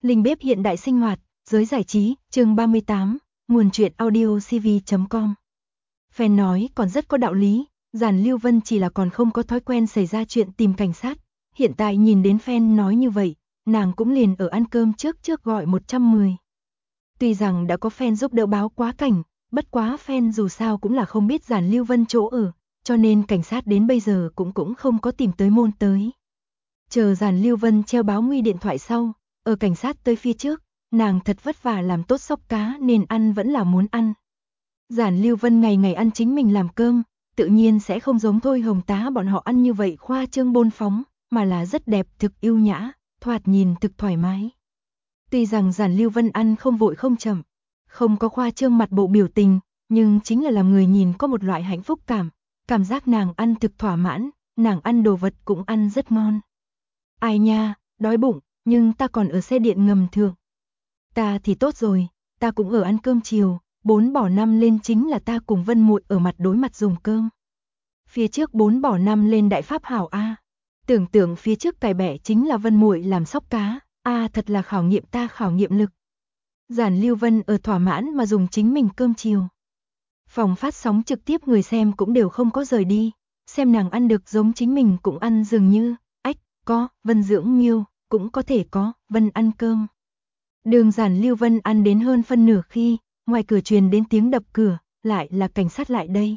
Linh bếp hiện đại sinh hoạt, giới giải trí, chương 38, nguồn truyện audio cv.com. Fan nói còn rất có đạo lý, Giản Lưu Vân chỉ là còn không có thói quen xảy ra chuyện tìm cảnh sát. Hiện tại nhìn đến fan nói như vậy, nàng cũng liền ở ăn cơm trước gọi 110. Tuy rằng đã có fan giúp đỡ báo quá cảnh, bất quá fan dù sao cũng là không biết Giản Lưu Vân chỗ ở, cho nên cảnh sát đến bây giờ cũng không có tìm tới môn tới. Chờ Giản Lưu Vân treo báo nguy điện thoại sau, ở cảnh sát tới phía trước, nàng thật vất vả làm tốt xóc cá nên ăn vẫn là muốn ăn. Giản Lưu Vân ngày ngày ăn chính mình làm cơm, tự nhiên sẽ không giống Thôi Hồng Tá bọn họ ăn như vậy khoa trương bôn phóng, mà là rất đẹp thực yêu nhã, thoạt nhìn thực thoải mái. Tuy rằng Giản Lưu Vân ăn không vội không chậm, không có khoa trương mặt bộ biểu tình, nhưng chính là làm người nhìn có một loại hạnh phúc cảm giác nàng ăn thực thỏa mãn, nàng ăn đồ vật cũng ăn rất ngon. Ai nha, đói bụng, nhưng ta còn ở xe điện ngầm thượng. Ta thì tốt rồi, ta cũng ở ăn cơm chiều, 4 bỏ 5 lên chính là ta cùng Vân Muội ở mặt đối mặt dùng cơm. Phía trước 4 bỏ 5 lên đại pháp hảo a. Tưởng tượng phía trước cải bẻ chính là Vân Muội làm xóc cá, thật là khảo nghiệm ta khảo nghiệm lực. Giản Lưu Vân ở thỏa mãn mà dùng chính mình cơm chiều. Phòng phát sóng trực tiếp người xem cũng đều không có rời đi, xem nàng ăn được giống chính mình cũng ăn dường như, có, Vân dưỡng miêu, cũng có thể có, Vân ăn cơm. Đường Giản Lưu Vân ăn đến hơn phân nửa khi, ngoài cửa truyền đến tiếng đập cửa, lại là cảnh sát lại đây.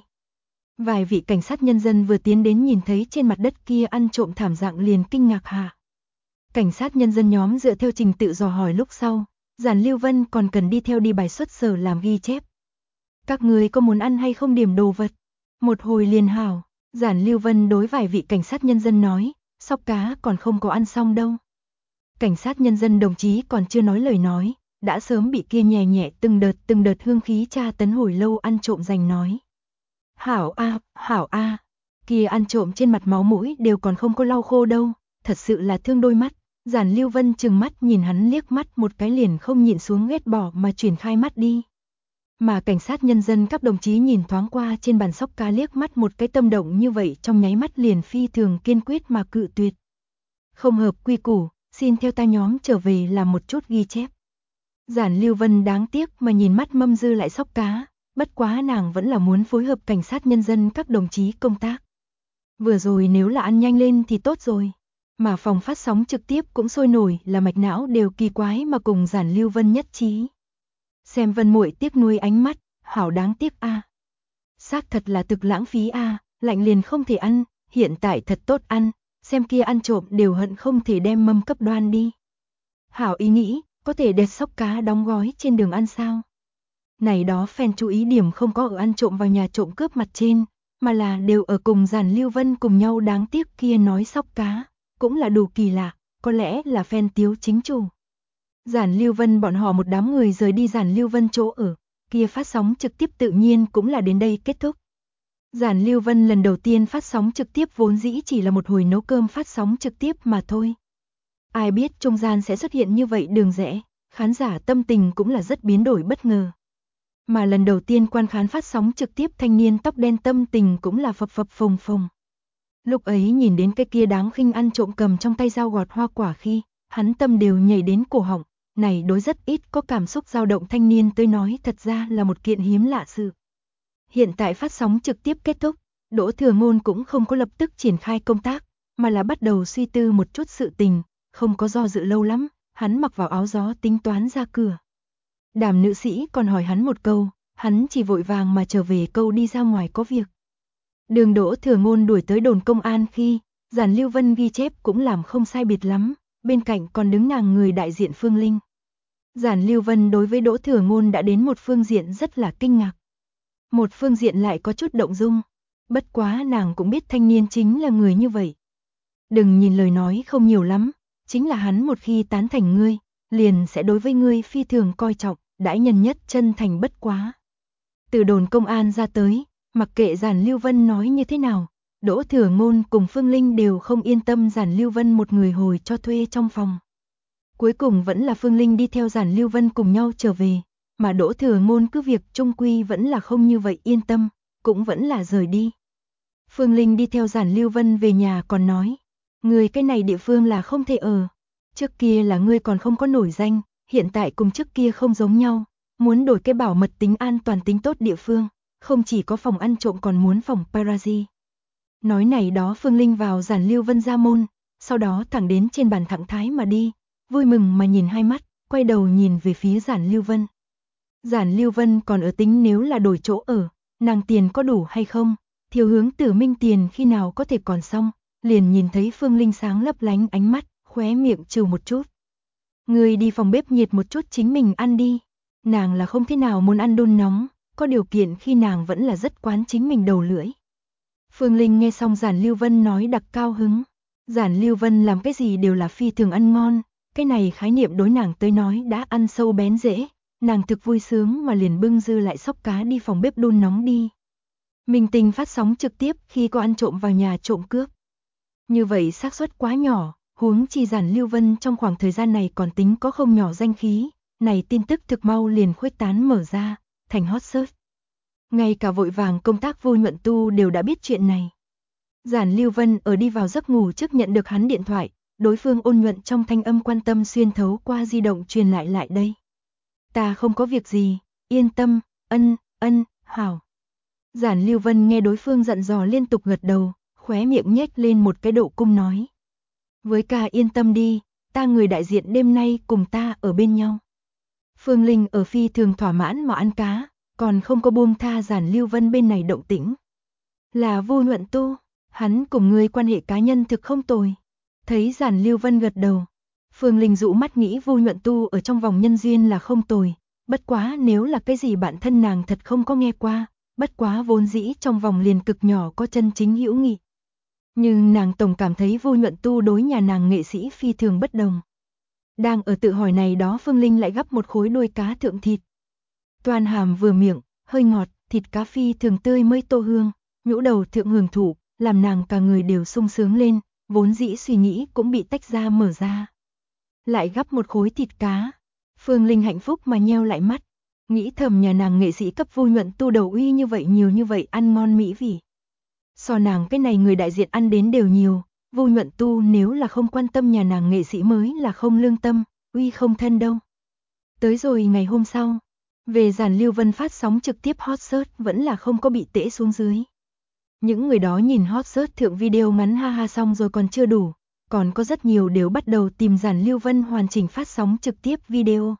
Vài vị cảnh sát nhân dân vừa tiến đến nhìn thấy trên mặt đất kia ăn trộm thảm dạng liền kinh ngạc hạ. Cảnh sát nhân dân nhóm dựa theo trình tự dò hỏi lúc sau, Giản Lưu Vân còn cần đi theo đi bài xuất sở làm ghi chép. Các người có muốn ăn hay không điểm đồ vật? Một hồi liền hảo, Giản Lưu Vân đối vài vị cảnh sát nhân dân nói. Xóc cá còn không có ăn xong đâu. Cảnh sát nhân dân đồng chí còn chưa nói lời nói, đã sớm bị kia nhẹ nhẹ từng đợt hương khí tra tấn hồi lâu ăn trộm giành nói. Hảo a, kia ăn trộm trên mặt máu mũi đều còn không có lau khô đâu, thật sự là thương đôi mắt. Giản Lưu Vân trừng mắt nhìn hắn liếc mắt một cái liền không nhịn xuống ghét bỏ mà chuyển khai mắt đi. Mà cảnh sát nhân dân các đồng chí nhìn thoáng qua trên bàn xóc cá liếc mắt một cái tâm động như vậy trong nháy mắt liền phi thường kiên quyết mà cự tuyệt. Không hợp quy củ, xin theo ta nhóm trở về làm một chút ghi chép. Giản Lưu Vân đáng tiếc mà nhìn mắt mâm dư lại xóc cá, bất quá nàng vẫn là muốn phối hợp cảnh sát nhân dân các đồng chí công tác. Vừa rồi nếu là ăn nhanh lên thì tốt rồi, mà phòng phát sóng trực tiếp cũng sôi nổi là mạch não đều kỳ quái mà cùng Giản Lưu Vân nhất trí. Xem Vân Muội tiếc nuối ánh mắt, hảo đáng tiếc a. Xác thật là thực lãng phí a, lạnh liền không thể ăn, hiện tại thật tốt ăn, xem kia ăn trộm đều hận không thể đem mâm cấp đoan đi. Hảo ý nghĩ, có thể đẹp xóc cá đóng gói trên đường ăn sao? Này đó fan chú ý điểm không có ở ăn trộm vào nhà trộm cướp mặt trên, mà là đều ở cùng Giản Lưu Vân cùng nhau đáng tiếc kia nói xóc cá, cũng là đủ kỳ lạ, có lẽ là fan tiếu chính chủ. Giản Lưu Vân bọn họ một đám người rời đi Giản Lưu Vân chỗ ở, kia phát sóng trực tiếp tự nhiên cũng là đến đây kết thúc. Giản Lưu Vân lần đầu tiên phát sóng trực tiếp vốn dĩ chỉ là một hồi nấu cơm phát sóng trực tiếp mà thôi. Ai biết trung gian sẽ xuất hiện như vậy đường rẽ, khán giả tâm tình cũng là rất biến đổi bất ngờ. Mà lần đầu tiên quan khán phát sóng trực tiếp thanh niên tóc đen tâm tình cũng là phập phập phồng phồng. Lúc ấy nhìn đến cái kia đáng khinh ăn trộm cầm trong tay dao gọt hoa quả khi, hắn tâm đều nhảy đến cổ họng. Này đối rất ít có cảm xúc dao động thanh niên tới nói thật ra là một kiện hiếm lạ sự. Hiện tại phát sóng trực tiếp kết thúc, Đỗ Thừa Ngôn cũng không có lập tức triển khai công tác, mà là bắt đầu suy tư một chút sự tình, không có do dự lâu lắm, hắn mặc vào áo gió tính toán ra cửa. Đàm nữ sĩ còn hỏi hắn một câu, hắn chỉ vội vàng mà trở về câu đi ra ngoài có việc. Đường Đỗ Thừa Ngôn đuổi tới đồn công an khi, Giản Lưu Vân ghi chép cũng làm không sai biệt lắm. Bên cạnh còn đứng nàng người đại diện Phương Linh. Giản Lưu Vân đối với Đỗ Thừa Ngôn đã đến một phương diện rất là kinh ngạc. Một phương diện lại có chút động dung. Bất quá nàng cũng biết thanh niên chính là người như vậy. Đừng nhìn lời nói không nhiều lắm, chính là hắn một khi tán thành ngươi, liền sẽ đối với ngươi phi thường coi trọng, đãi nhân nhất chân thành bất quá. Từ đồn công an ra tới, mặc kệ Giản Lưu Vân nói như thế nào, Đỗ Thừa Ngôn cùng Phương Linh đều không yên tâm Giản Lưu Vân một người hồi cho thuê trong phòng. Cuối cùng vẫn là Phương Linh đi theo Giản Lưu Vân cùng nhau trở về, mà Đỗ Thừa Ngôn cứ việc trung quy vẫn là không như vậy yên tâm, cũng vẫn là rời đi. Phương Linh đi theo Giản Lưu Vân về nhà còn nói, người cái này địa phương là không thể ở. Trước kia là ngươi còn không có nổi danh, hiện tại cùng trước kia không giống nhau, muốn đổi cái bảo mật tính an toàn tính tốt địa phương, không chỉ có phòng ăn trộm còn muốn phòng paparazzi. Nói này đó Phương Linh vào Giản Lưu Vân ra môn, sau đó thẳng đến trên bàn thẳng thái mà đi, vui mừng mà nhìn hai mắt, quay đầu nhìn về phía Giản Lưu Vân. Giản Lưu Vân còn ở tính nếu là đổi chỗ ở, nàng tiền có đủ hay không, Thiếu Hướng Tử Minh tiền khi nào có thể còn xong, liền nhìn thấy Phương Linh sáng lấp lánh ánh mắt, khóe miệng trừ một chút. Người đi phòng bếp nhiệt một chút chính mình ăn đi. Nàng là không thế nào muốn ăn đun nóng, có điều kiện khi nàng vẫn là rất quán chính mình đầu lưỡi. Phương Linh nghe xong Giản Lưu Vân nói đặc cao hứng. Giản Lưu Vân làm cái gì đều là phi thường ăn ngon, cái này khái niệm đối nàng tới nói đã ăn sâu bén rễ, nàng thực vui sướng mà liền bưng dư lại xóc cá đi phòng bếp đun nóng đi. Minh Tinh phát sóng trực tiếp khi có ăn trộm vào nhà trộm cướp. Như vậy xác suất quá nhỏ, huống chi Giản Lưu Vân trong khoảng thời gian này còn tính có không nhỏ danh khí, này tin tức thực mau liền khuếch tán mở ra, thành hot search. Ngay cả vội vàng công tác Vô Nhuận Tu đều đã biết chuyện này. Giản Lưu Vân ở đi vào giấc ngủ trước nhận được hắn điện thoại, đối phương ôn nhuận trong thanh âm quan tâm xuyên thấu qua di động truyền lại đây. Ta không có việc gì, yên tâm, hảo. Giản Lưu Vân nghe đối phương dặn dò liên tục gật đầu, khóe miệng nhếch lên một cái độ cung nói. Với ca yên tâm đi, ta người đại diện đêm nay cùng ta ở bên nhau. Phương Linh ở phi thường thỏa mãn mà ăn cá, còn không có buông tha Giản Lưu Vân bên này động tĩnh. Là Vô Nhuận Tu, hắn cùng ngươi quan hệ cá nhân thực không tồi. Thấy Giản Lưu Vân gật đầu, Phương Linh dụ mắt nghĩ Vô Nhuận Tu ở trong vòng nhân duyên là không tồi, bất quá nếu là cái gì bản thân nàng thật không có nghe qua, bất quá vốn dĩ trong vòng liền cực nhỏ có chân chính hữu nghị. Nhưng nàng tổng cảm thấy Vô Nhuận Tu đối nhà nàng nghệ sĩ phi thường bất đồng. Đang ở tự hỏi này đó Phương Linh lại gắp một khối đuôi cá thượng thịt. Toàn hàm vừa miệng, hơi ngọt, thịt cá phi thường tươi mới tô hương, nhũ đầu thượng hưởng thụ, làm nàng cả người đều sung sướng lên, vốn dĩ suy nghĩ cũng bị tách ra mở ra. Lại gắp một khối thịt cá, Phương Linh hạnh phúc mà nheo lại mắt, nghĩ thầm nhà nàng nghệ sĩ cấp Vô Nhuận Tu đầu uy như vậy nhiều như vậy ăn ngon mỹ vị. So nàng cái này người đại diện ăn đến đều nhiều, Vô Nhuận Tu nếu là không quan tâm nhà nàng nghệ sĩ mới là không lương tâm, uy không thân đâu. Tới rồi ngày hôm sau, về Giản Lưu Vân phát sóng trực tiếp hot search vẫn là không có bị tễ xuống dưới. Những người đó nhìn hot search thượng video ngắn ha ha xong rồi còn chưa đủ, còn có rất nhiều đều bắt đầu tìm Giản Lưu Vân hoàn chỉnh phát sóng trực tiếp video.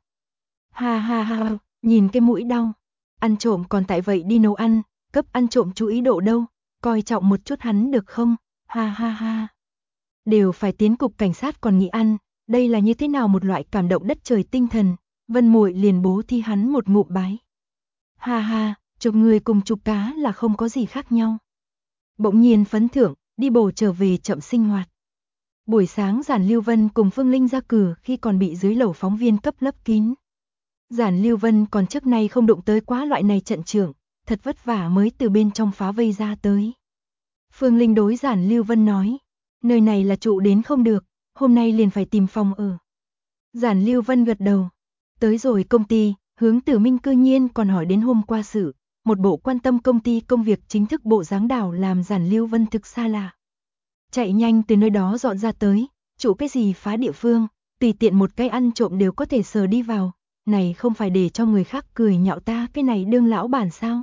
Ha ha ha, nhìn cái mũi đau, ăn trộm còn tại vậy đi nấu ăn, cấp ăn trộm chú ý độ đâu, coi trọng một chút hắn được không, ha ha ha. Đều phải tiến cục cảnh sát còn nghĩ ăn, đây là như thế nào một loại cảm động đất trời tinh thần, Vân Muội liền bố thi hắn một ngụm bái. Ha ha, chụp người cùng chụp cá là không có gì khác nhau. Bỗng nhiên phấn thưởng, đi bổ trở về chậm sinh hoạt. Buổi sáng Giản Lưu Vân cùng Phương Linh ra cửa khi còn bị dưới lầu phóng viên cấp lấp kín. Giản Lưu Vân còn trước nay không đụng tới quá loại này trận trưởng, thật vất vả mới từ bên trong phá vây ra tới. Phương Linh đối Giản Lưu Vân nói, nơi này là trụ đến không được, hôm nay liền phải tìm phòng ở. Giản Lưu Vân gật đầu, tới rồi công ty, Hướng Tử Minh cư nhiên còn hỏi đến hôm qua sự, một bộ quan tâm công ty công việc chính thức bộ dáng đảo làm Giản Lưu Vân thực xa lạ. Chạy nhanh từ nơi đó dọn ra tới, trụ cái gì phá địa phương, tùy tiện một cái ăn trộm đều có thể sờ đi vào, này không phải để cho người khác cười nhạo ta cái này đương lão bản sao.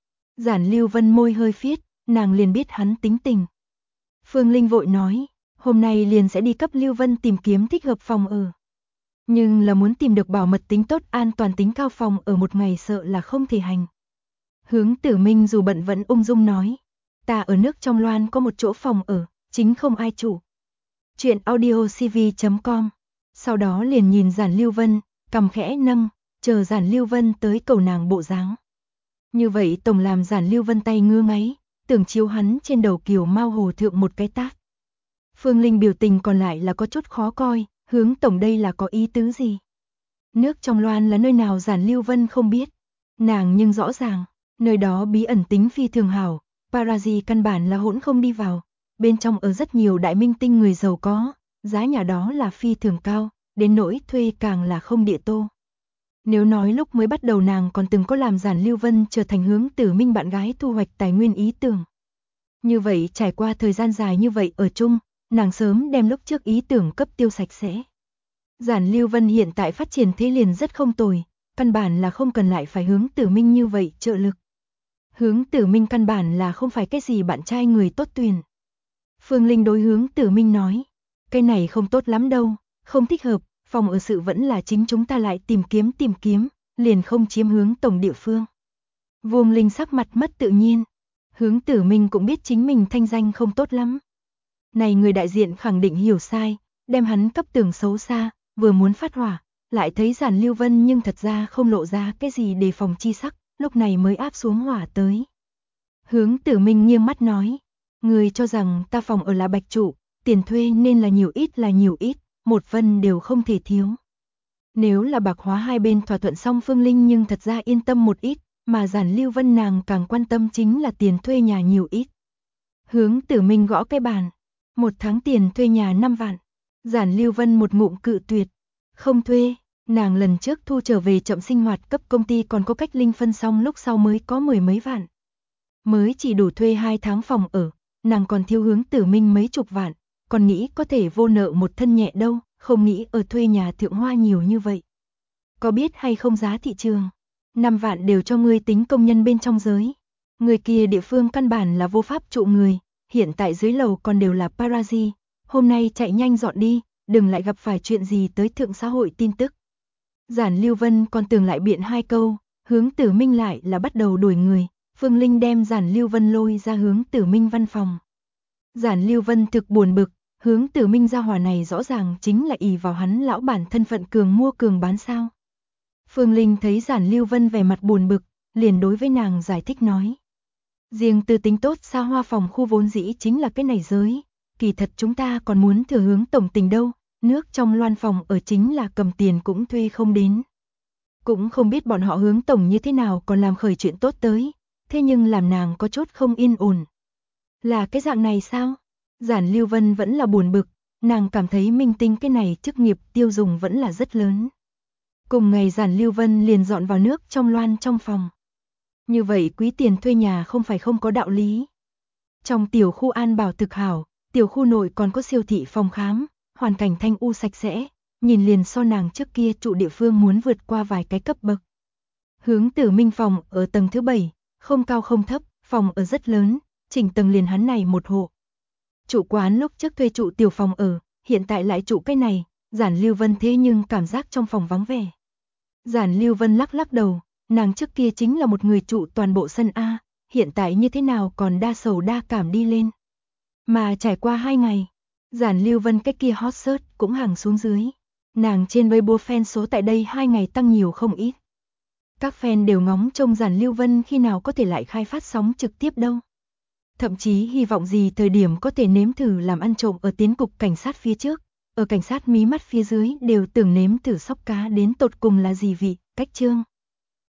Giản Lưu Vân môi hơi phiết, nàng liền biết hắn tính tình. Phương Linh vội nói, hôm nay liền sẽ đi cấp Lưu Vân tìm kiếm thích hợp phòng ở. Nhưng là muốn tìm được bảo mật tính tốt an toàn tính cao phòng ở một ngày sợ là không thể hành. Hướng Tử Minh dù bận vẫn ung dung nói, ta ở nước trong Loan có một chỗ phòng ở, chính không ai chủ. Chuyện audiocv.com. Sau đó liền nhìn Giản Lưu Vân, cằm khẽ nâng, chờ Giản Lưu Vân tới cầu nàng bộ dáng. Như vậy tổng làm Giản Lưu Vân tay ngứa ngáy, tưởng chiếu hắn trên đầu kiều mao hồ thượng một cái tát. Phương Linh biểu tình còn lại là có chút khó coi, Hướng tổng đây là có ý tứ gì? Nước trong Loan là nơi nào Giản Lưu Vân không biết, nàng nhưng rõ ràng, nơi đó bí ẩn tính phi thường hảo, paparazzi căn bản là hỗn không đi vào, bên trong ở rất nhiều đại minh tinh người giàu có, giá nhà đó là phi thường cao, đến nỗi thuê càng là không địa tô. Nếu nói lúc mới bắt đầu nàng còn từng có làm Giản Lưu Vân trở thành Hướng Tử Minh bạn gái thu hoạch tài nguyên ý tưởng. Như vậy trải qua thời gian dài như vậy ở chung, nàng sớm đem lúc trước ý tưởng cấp tiêu sạch sẽ. Giản Lưu Vân hiện tại phát triển thế liền rất không tồi, căn bản là không cần lại phải Hướng Tử Minh như vậy trợ lực. Hướng Tử Minh căn bản là không phải cái gì bạn trai người tốt tuyển. Phương Linh đối Hướng Tử Minh nói, cái này không tốt lắm đâu, không thích hợp, phòng ở sự vẫn là chính chúng ta lại tìm kiếm, liền không chiếm Hướng tổng địa phương. Vương Linh sắc mặt mất tự nhiên, Hướng Tử Minh cũng biết chính mình thanh danh không tốt lắm. Này người đại diện khẳng định hiểu sai, đem hắn cấp tưởng xấu xa, vừa muốn phát hỏa, lại thấy Giản Lưu Vân nhưng thật ra không lộ ra cái gì đề phòng chi sắc, lúc này mới áp xuống hỏa tới. Hướng Tử Minh nghiêng mắt nói, người cho rằng ta phòng ở là bạch trụ, tiền thuê nên là nhiều ít, một vân đều không thể thiếu. Nếu là bạc hóa hai bên thỏa thuận xong Phương Linh nhưng thật ra yên tâm một ít, mà Giản Lưu Vân nàng càng quan tâm chính là tiền thuê nhà nhiều ít. Hướng Tử Minh gõ cái bàn, 1 tháng tiền thuê nhà 5 vạn. Giản Lưu Vân một ngụm cự tuyệt, không thuê, nàng lần trước thu trở về chậm sinh hoạt cấp công ty còn có cách linh phân xong lúc sau mới có 10 mấy vạn. Mới chỉ đủ thuê 2 tháng phòng ở, nàng còn thiếu Hướng Tử Minh mấy chục vạn, còn nghĩ có thể vô nợ một thân nhẹ đâu, không nghĩ ở thuê nhà thượng hoa nhiều như vậy. Có biết hay không giá thị trường, 5 vạn đều cho ngươi tính công nhân bên trong giới. Người kia địa phương căn bản là vô pháp trụ người, hiện tại dưới lầu còn đều là paparazzi, hôm nay chạy nhanh dọn đi, đừng lại gặp phải chuyện gì tới thượng xã hội tin tức. Giản Lưu Vân còn tưởng lại biện 2 câu, Hướng Tử Minh lại là bắt đầu đuổi người, Phương Linh đem Giản Lưu Vân lôi ra Hướng Tử Minh văn phòng. Giản Lưu Vân thực buồn bực, Hướng Tử Minh gia hỏa này rõ ràng chính là ỷ vào hắn lão bản thân phận cường mua cường bán sao. Phương Linh thấy Giản Lưu Vân vẻ mặt buồn bực, liền đối với nàng giải thích nói. Riêng từ tính tốt xa hoa phòng khu vốn dĩ chính là cái này giới, kỳ thật chúng ta còn muốn thừa Hướng tổng tình đâu, nước trong loan phòng ở chính là cầm tiền cũng thuê không đến. Cũng không biết bọn họ Hướng tổng như thế nào còn làm khởi chuyện tốt tới, thế nhưng làm nàng có chút không yên ổn. Là cái dạng này sao? Giản Lưu Vân vẫn là buồn bực, nàng cảm thấy minh tinh cái này chức nghiệp tiêu dùng vẫn là rất lớn. Cùng ngày Giản Lưu Vân liền dọn vào nước trong loan trong phòng. Như vậy quý tiền thuê nhà không phải không có đạo lý. Trong tiểu khu an bảo thực hảo, tiểu khu nội còn có siêu thị phòng khám, hoàn cảnh thanh u sạch sẽ, nhìn liền so nàng trước kia trụ địa phương muốn vượt qua vài cái cấp bậc. Hướng Tử Minh phòng ở tầng thứ 7, không cao không thấp, phòng ở rất lớn, chỉnh tầng liền hắn này một hộ. Chủ quán lúc trước thuê trụ tiểu phòng ở, hiện tại lại trụ cái này, Giản Lưu Vân thế nhưng cảm giác trong phòng vắng vẻ. Giản Lưu Vân lắc lắc đầu, nàng trước kia chính là một người trụ toàn bộ sân A, hiện tại như thế nào còn đa sầu đa cảm đi lên. Mà trải qua 2 ngày, Giản Lưu Vân cái kia hot search cũng hàng xuống dưới. Nàng trên Weibo fan số tại đây 2 ngày tăng nhiều không ít. Các fan đều ngóng trông Giản Lưu Vân khi nào có thể lại khai phát sóng trực tiếp đâu. Thậm chí hy vọng gì thời điểm có thể nếm thử làm ăn trộm ở tiến cục cảnh sát phía trước, ở cảnh sát mí mắt phía dưới đều tưởng nếm thử sóc cá đến tột cùng là gì vị, cách chương.